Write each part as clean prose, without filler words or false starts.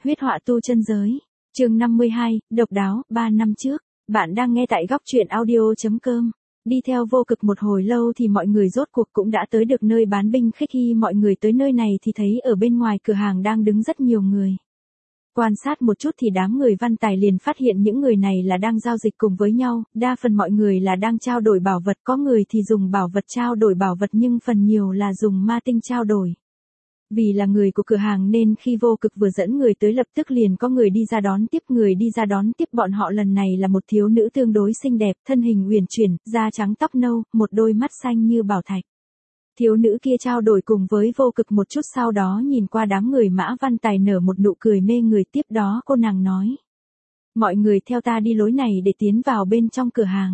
Huyết họa tu chân giới. Chương 52, độc đáo, 3 năm trước. Bạn đang nghe tại góc truyện audio.com. Đi theo Vô Cực một hồi lâu thì mọi người rốt cuộc cũng đã tới được nơi bán binh khí. Khi mọi người tới nơi này thì thấy ở bên ngoài cửa hàng đang đứng rất nhiều người. Quan sát một chút thì đám người Văn Tài liền phát hiện những người này là đang giao dịch cùng với nhau, đa phần mọi người là đang trao đổi bảo vật, có người thì dùng bảo vật trao đổi bảo vật nhưng phần nhiều là dùng ma tinh trao đổi. Vì là người của cửa hàng nên khi Vô Cực vừa dẫn người tới lập tức liền có người đi ra đón tiếp. Người đi ra đón tiếp bọn họ lần này là một thiếu nữ tương đối xinh đẹp, thân hình uyển chuyển, da trắng tóc nâu, một đôi mắt xanh như bảo thạch. Thiếu nữ kia trao đổi cùng với Vô Cực một chút sau đó nhìn qua đám người Mã Văn Tài nở một nụ cười mê người, tiếp đó cô nàng nói. Mọi người theo ta đi lối này để tiến vào bên trong cửa hàng.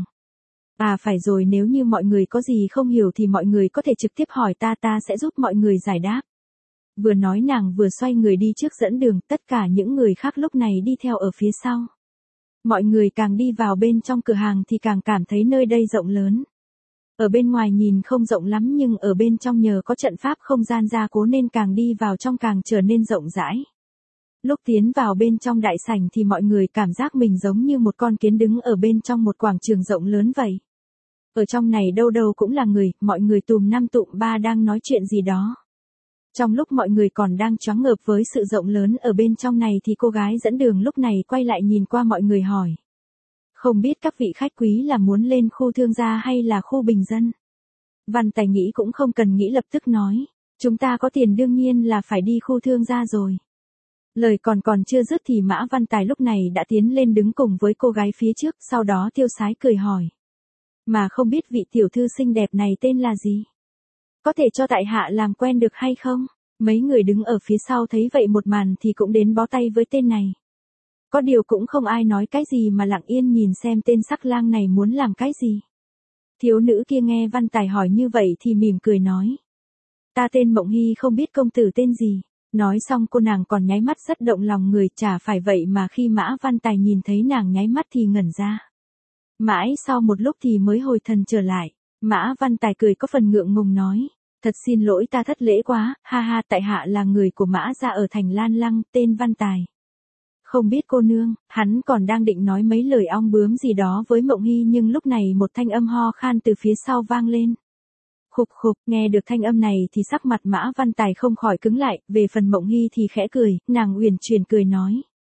À phải rồi, nếu như mọi người có gì không hiểu thì mọi người có thể trực tiếp hỏi ta sẽ giúp mọi người giải đáp. Vừa nói nàng vừa xoay người đi trước dẫn đường, tất cả những người khác lúc này đi theo ở phía sau. Mọi người càng đi vào bên trong cửa hàng thì càng cảm thấy nơi đây rộng lớn. Ở bên ngoài nhìn không rộng lắm nhưng ở bên trong nhờ có trận pháp không gian gia cố nên càng đi vào trong càng trở nên rộng rãi. Lúc tiến vào bên trong đại sảnh thì mọi người cảm giác mình giống như một con kiến đứng ở bên trong một quảng trường rộng lớn vậy. Ở trong này đâu đâu cũng là người, mọi người tùm năm tụm ba đang nói chuyện gì đó. Trong lúc mọi người còn đang choáng ngợp với sự rộng lớn ở bên trong này thì cô gái dẫn đường lúc này quay lại nhìn qua mọi người hỏi. Không biết các vị khách quý là muốn lên khu thương gia hay là khu bình dân? Văn Tài nghĩ cũng không cần nghĩ lập tức nói. Chúng ta có tiền đương nhiên là phải đi khu thương gia rồi. Lời còn chưa dứt thì Mã Văn Tài lúc này đã tiến lên đứng cùng với cô gái phía trước, sau đó tiêu sái cười hỏi. Mà không biết vị tiểu thư xinh đẹp này tên là gì? Có thể cho tại hạ làm quen được hay không? Mấy người đứng ở phía sau thấy vậy một màn thì cũng đến bó tay với tên này. Có điều cũng không ai nói cái gì mà lặng yên nhìn xem tên sắc lang này muốn làm cái gì. Thiếu nữ kia nghe Văn Tài hỏi như vậy thì mỉm cười nói. Ta tên Mộng Hy, không biết công tử tên gì. Nói xong cô nàng còn nháy mắt rất động lòng người, chả phải vậy mà khi Mã Văn Tài nhìn thấy nàng nháy mắt thì ngẩn ra. Mãi sau một lúc thì mới hồi thần trở lại. Mã Văn Tài cười có phần ngượng ngùng nói. Thật xin lỗi, ta thất lễ quá, ha ha, tại hạ là người của Mã gia ở thành Lan Lăng, tên Văn Tài. Không biết cô nương, hắn còn đang định nói mấy lời ong bướm gì đó với Mộng Hy nhưng lúc này một thanh âm ho khan từ phía sau vang lên. Khục khục, nghe được thanh âm này thì sắc mặt Mã Văn Tài không khỏi cứng lại, về phần Mộng Hy thì khẽ cười, nàng uyển chuyển cười nói.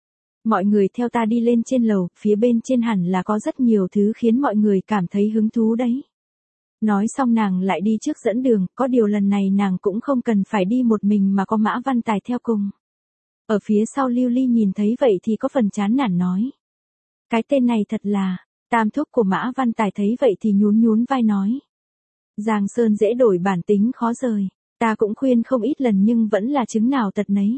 Mọi người theo ta đi lên trên lầu, phía bên trên hẳn là có rất nhiều thứ khiến mọi người cảm thấy hứng thú đấy. Nói xong nàng lại đi trước dẫn đường, có điều lần này nàng cũng không cần phải đi một mình mà có Mã Văn Tài theo cùng. Ở phía sau Lưu Ly nhìn thấy vậy thì có phần chán nản nói. Cái tên này thật là, tam thúc của Mã Văn Tài thấy vậy thì nhún vai nói. Giang sơn dễ đổi bản tính khó rời, ta cũng khuyên không ít lần nhưng vẫn là chứng nào tật nấy.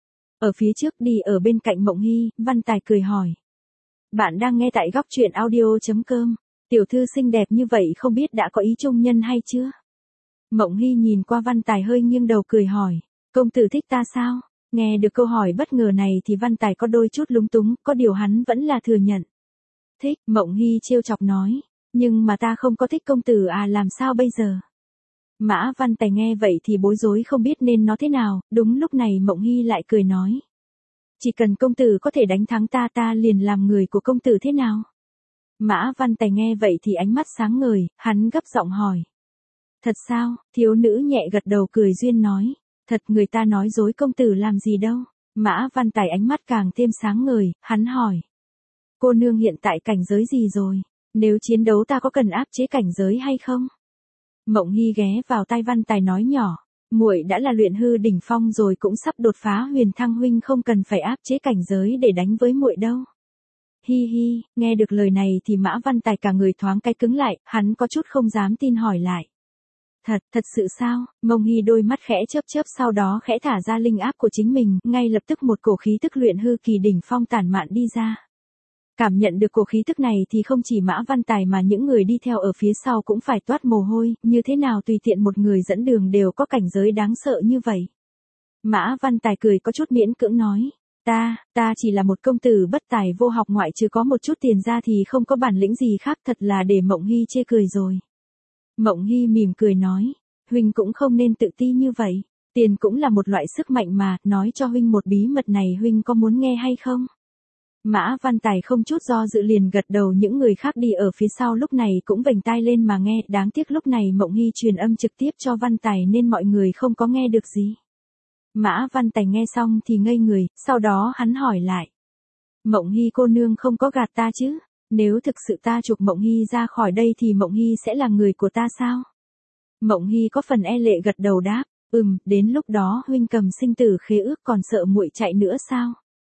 Ở phía trước đi ở bên cạnh Mộng Hy, Văn Tài cười hỏi. Bạn đang nghe tại góc truyện audio.com. Tiểu thư xinh đẹp như vậy không biết đã có ý trung nhân hay chưa? Mộng Hy nhìn qua Văn Tài hơi nghiêng đầu cười hỏi. Công tử thích ta sao? Nghe được câu hỏi bất ngờ này thì Văn Tài có đôi chút lúng túng, có điều hắn vẫn là thừa nhận. Thích, Mộng Hy trêu chọc nói. Nhưng mà ta không có thích công tử à, làm sao bây giờ? Mã Văn Tài nghe vậy thì bối rối không biết nên nói thế nào, đúng lúc này Mộng Hy lại cười nói. Chỉ cần công tử có thể đánh thắng ta liền làm người của công tử thế nào? Mã Văn Tài nghe vậy thì ánh mắt sáng ngời, hắn gấp giọng hỏi. Thật sao? Thiếu nữ nhẹ gật đầu cười duyên nói. Thật, người ta nói dối công tử làm gì đâu. Mã Văn Tài ánh mắt càng thêm sáng ngời, hắn hỏi. Cô nương hiện tại cảnh giới gì rồi? Nếu chiến đấu ta có cần áp chế cảnh giới hay không? Mộng Hy ghé vào tai Văn Tài nói nhỏ. Muội đã là luyện hư đỉnh phong rồi, cũng sắp đột phá huyền thăng, huynh không cần phải áp chế cảnh giới để đánh với muội đâu. Hi hi, nghe được lời này thì Mã Văn Tài cả người thoáng cái cứng lại, hắn có chút không dám tin hỏi lại. Thật sự sao? Mộng Hy đôi mắt khẽ chớp sau đó khẽ thả ra linh áp của chính mình, ngay lập tức một cổ khí tức luyện hư kỳ đỉnh phong tản mạn đi ra. Cảm nhận được cổ khí tức này thì không chỉ Mã Văn Tài mà những người đi theo ở phía sau cũng phải toát mồ hôi, như thế nào tùy tiện một người dẫn đường đều có cảnh giới đáng sợ như vậy. Mã Văn Tài cười có chút miễn cưỡng nói. Ta chỉ là một công tử bất tài vô học, ngoại trừ có một chút tiền ra thì không có bản lĩnh gì khác, thật là để Mộng Hy chê cười rồi. Mộng Hy mỉm cười nói, huynh cũng không nên tự ti như vậy. Tiền cũng là một loại sức mạnh mà, nói cho huynh một bí mật này huynh có muốn nghe hay không? Mã Văn Tài không chút do dự liền gật đầu, những người khác đi ở phía sau lúc này cũng vểnh tai lên mà nghe, đáng tiếc lúc này Mộng Hy truyền âm trực tiếp cho Văn Tài nên mọi người không có nghe được gì. Mã Văn Tài nghe xong thì ngây người, sau đó hắn hỏi lại. Mộng Hy cô nương không có gạt ta chứ? Nếu thực sự ta trục Mộng Hy ra khỏi đây thì Mộng Hy sẽ là người của ta sao? Mộng Hy có phần e lệ gật đầu đáp, đến lúc đó huynh cầm sinh tử khế ước còn sợ muội chạy nữa sao?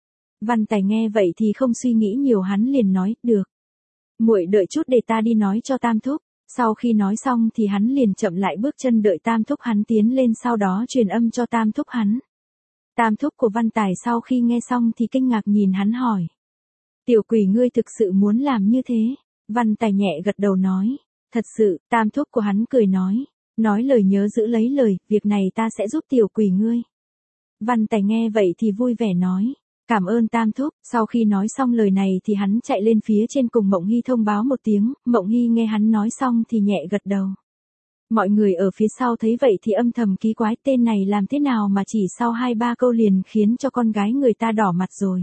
Văn Tài nghe vậy thì không suy nghĩ nhiều, hắn liền nói, được. Muội đợi chút để ta đi nói cho Tam thúc. Sau khi nói xong thì hắn liền chậm lại bước chân đợi Tam thúc hắn tiến lên, sau đó truyền âm cho Tam thúc hắn. Tam thúc của Văn Tài sau khi nghe xong thì kinh ngạc nhìn hắn hỏi. Tiểu quỷ ngươi thực sự muốn làm như thế? Văn Tài nhẹ gật đầu nói. Thật sự, Tam thúc của hắn cười nói. Nói lời nhớ giữ lấy lời, việc này ta sẽ giúp tiểu quỷ ngươi. Văn Tài nghe vậy thì vui vẻ nói. Cảm ơn Tam thúc. Sau khi nói xong lời này thì hắn chạy lên phía trên cùng Mộng Hy thông báo một tiếng, Mộng Hy nghe hắn nói xong thì nhẹ gật đầu. Mọi người ở phía sau thấy vậy thì âm thầm kỳ quái, tên này làm thế nào mà chỉ sau 2-3 câu liền khiến cho con gái người ta đỏ mặt rồi.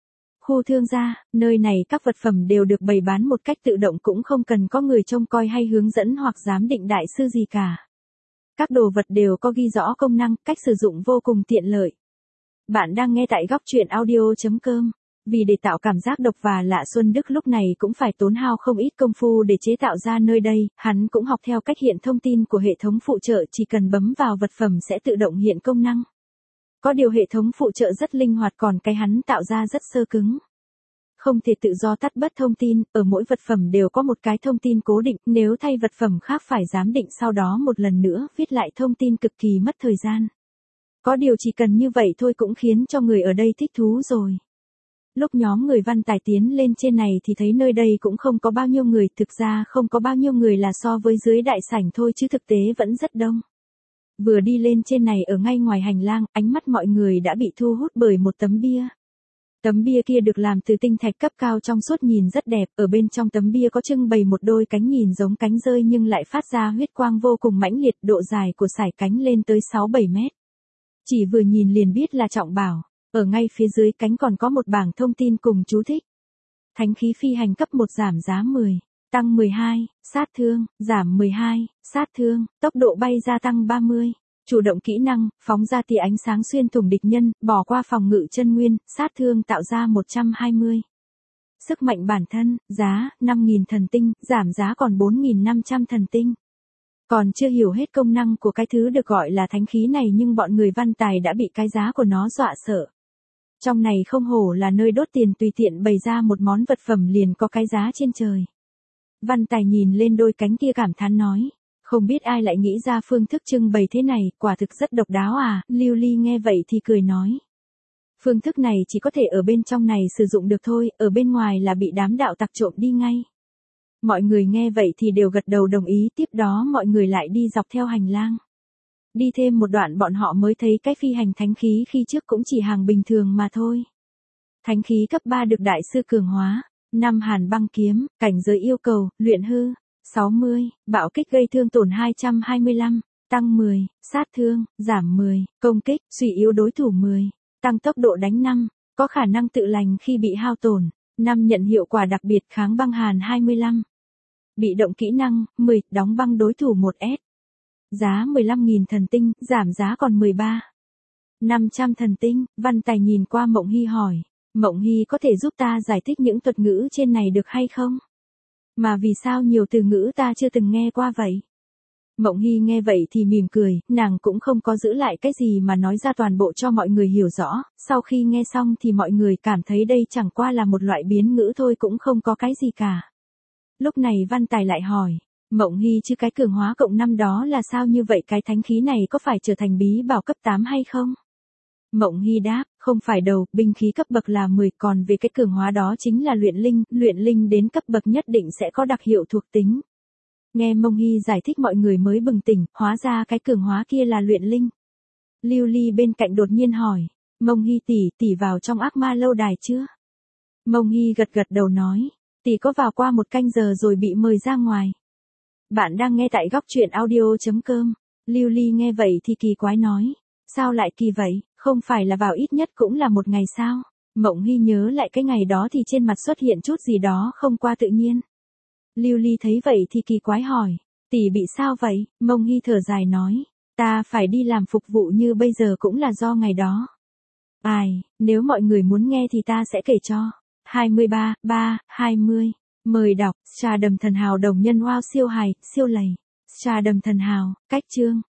Khu thương gia, nơi này các vật phẩm đều được bày bán một cách tự động, cũng không cần có người trông coi hay hướng dẫn hoặc giám định đại sư gì cả. Các đồ vật đều có ghi rõ công năng, cách sử dụng vô cùng tiện lợi. Bạn đang nghe tại góc truyện audio.com. Vì để tạo cảm giác độc và lạ, Xuân Đức lúc này cũng phải tốn hao không ít công phu để chế tạo ra nơi đây, hắn cũng học theo cách hiện thông tin của hệ thống phụ trợ, chỉ cần bấm vào vật phẩm sẽ tự động hiện công năng. Có điều hệ thống phụ trợ rất linh hoạt, còn cái hắn tạo ra rất xơ cứng. Không thể tự do tắt bớt thông tin, ở mỗi vật phẩm đều có một cái thông tin cố định, nếu thay vật phẩm khác phải giám định sau đó một lần nữa viết lại thông tin, cực kỳ mất thời gian. Có điều chỉ cần như vậy thôi cũng khiến cho người ở đây thích thú rồi. Lúc nhóm người Văn Tài tiến lên trên này thì thấy nơi đây cũng không có bao nhiêu người, thực ra không có bao nhiêu người là so với dưới đại sảnh thôi chứ thực tế vẫn rất đông. Vừa đi lên trên này, ở ngay ngoài hành lang, ánh mắt mọi người đã bị thu hút bởi một tấm bia. Tấm bia kia được làm từ tinh thạch cấp cao trong suốt, nhìn rất đẹp, ở bên trong tấm bia có trưng bày một đôi cánh nhìn giống cánh rơi nhưng lại phát ra huyết quang vô cùng mãnh liệt, độ dài của sải cánh lên tới 6-7 mét. Chỉ vừa nhìn liền biết là trọng bảo, ở ngay phía dưới cánh còn có một bảng thông tin cùng chú thích. Thánh khí phi hành cấp 1 giảm giá 10, tăng 12, sát thương, giảm 12, sát thương, tốc độ bay gia tăng 30. Chủ động kỹ năng, phóng ra tia ánh sáng xuyên thủng địch nhân, bỏ qua phòng ngự chân nguyên, sát thương tạo ra 120. Sức mạnh bản thân, giá, 5.000 thần tinh, giảm giá còn 4.500 thần tinh. Còn chưa hiểu hết công năng của cái thứ được gọi là thánh khí này nhưng bọn người Văn Tài đã bị cái giá của nó dọa sợ. Trong này không hổ là nơi đốt tiền, tùy tiện bày ra một món vật phẩm liền có cái giá trên trời. Văn Tài nhìn lên đôi cánh kia cảm thán nói. Không biết ai lại nghĩ ra phương thức trưng bày thế này, quả thực rất độc đáo à. Lưu Ly nghe vậy thì cười nói. Phương thức này chỉ có thể ở bên trong này sử dụng được thôi, ở bên ngoài là bị đám đạo tặc trộm đi ngay. Mọi người nghe vậy thì đều gật đầu đồng ý, tiếp đó mọi người lại đi dọc theo hành lang. Đi thêm một đoạn bọn họ mới thấy cái phi hành thánh khí khi trước cũng chỉ hàng bình thường mà thôi. Thánh khí cấp 3 được đại sư cường hóa. 5 Hàn băng kiếm, cảnh giới yêu cầu, luyện hư. 60, bạo kích gây thương tổn 225, tăng 10, sát thương, giảm 10, công kích, suy yếu đối thủ 10, tăng tốc độ đánh 5, có khả năng tự lành khi bị hao tổn, 5 nhận hiệu quả đặc biệt kháng băng hàn 25. Bị động kỹ năng, 10, đóng băng đối thủ 1S. Giá 15.000 thần tinh, giảm giá còn 13. 500 thần tinh, Văn Tài nhìn qua Mộng Hy hỏi, Mộng Hy có thể giúp ta giải thích những thuật ngữ trên này được hay không? Mà vì sao nhiều từ ngữ ta chưa từng nghe qua vậy? Mộng Hy nghe vậy thì mỉm cười, nàng cũng không có giữ lại cái gì mà nói ra toàn bộ cho mọi người hiểu rõ, sau khi nghe xong thì mọi người cảm thấy đây chẳng qua là một loại biến ngữ thôi, cũng không có cái gì cả. Lúc này Văn Tài lại hỏi, Mộng Hy chứ cái cường hóa cộng 5 đó là sao, như vậy cái thánh khí này có phải trở thành bí bảo cấp 8 hay không? Mộng Hy đáp, không phải đâu, binh khí cấp bậc là 10, còn về cái cường hóa đó chính là luyện linh đến cấp bậc nhất định sẽ có đặc hiệu thuộc tính. Nghe Mộng Hy giải thích mọi người mới bừng tỉnh, hóa ra cái cường hóa kia là luyện linh. Lưu Ly bên cạnh đột nhiên hỏi, Mộng Hy tỷ vào trong ác ma lâu đài chưa? Mộng Hy gật đầu nói, tỷ có vào qua 1 canh giờ rồi bị mời ra ngoài. Bạn đang nghe tại góc truyện audio.com. Lưu Ly nghe vậy thì kỳ quái nói, Sao lại kỳ vậy, không phải là vào ít nhất cũng là một ngày sao? Mộng Hy nhớ lại cái ngày đó thì trên mặt xuất hiện chút gì đó không qua tự nhiên. Lưu Ly thấy vậy thì kỳ quái hỏi, tỷ bị sao vậy? Mộng Hy thở dài nói, ta phải đi làm phục vụ như bây giờ cũng là do ngày đó. Ai, nếu mọi người muốn nghe thì ta sẽ kể cho. 23/3/20 Mời đọc, trà đầm thần hào đồng nhân wow siêu hài, siêu lầy. Trà đầm thần hào, cách chương.